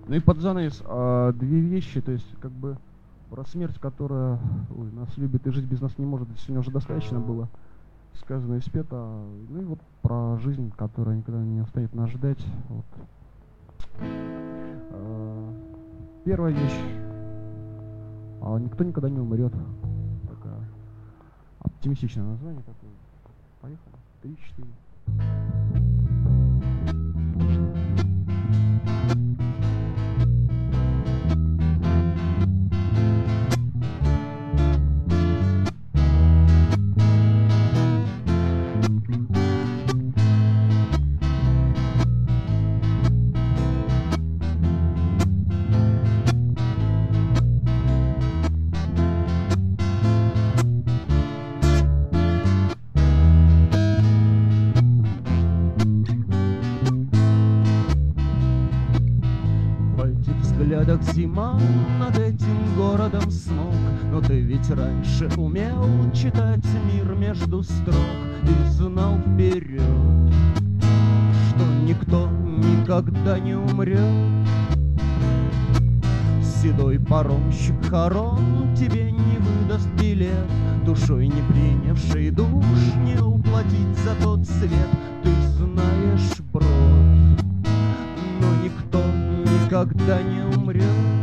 Ну и под занавес две вещи, то есть как бы про смерть, которая нас любит и жить без нас не может, сегодня уже достаточно было сказано и спето. Ну и вот про жизнь, которая никогда не устанет нас ждать. Вот. Первая вещь. Никто никогда не умрет. Такое оптимистичное название такое. Поехали. 3-4. Взглядах зима, над этим городом смог. Но ты ведь раньше умел читать мир между строк и знал вперед, что никто никогда не умрет. Седой паромщик хором тебе не выдаст билет, душой не принявший душ не уплатить за тот свет. Ты знаешь брод, но никто никогда не умрет.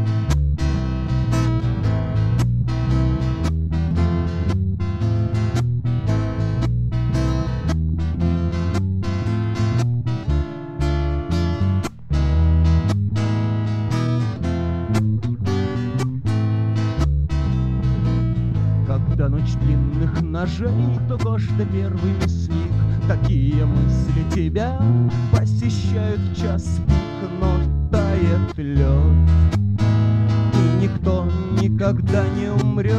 Когда ночь длинных ножей, то каждый первый мясник. Такие мысли тебя посещают в час пик, но тает лед, и никто никогда не умрет.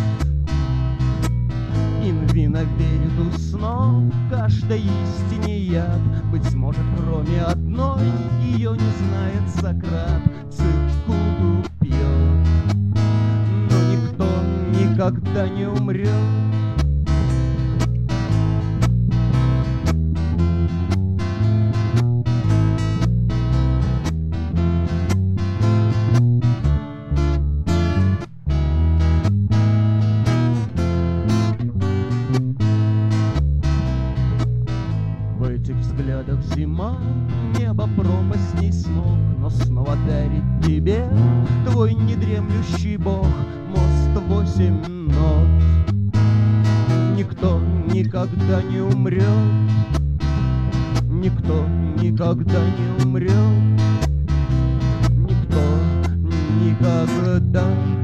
Инвина верит у снов, каждой истине яд. Быть может, кроме одной, ее не знает Сократ. Цикуду пьет, но никто никогда не умрет. В этих взглядах зима, небо пропасть не смог, но снова дарит тебе твой недремлющий бог мост 8 нот. Никто никогда не умрет, никто никогда не умрет, никто никогда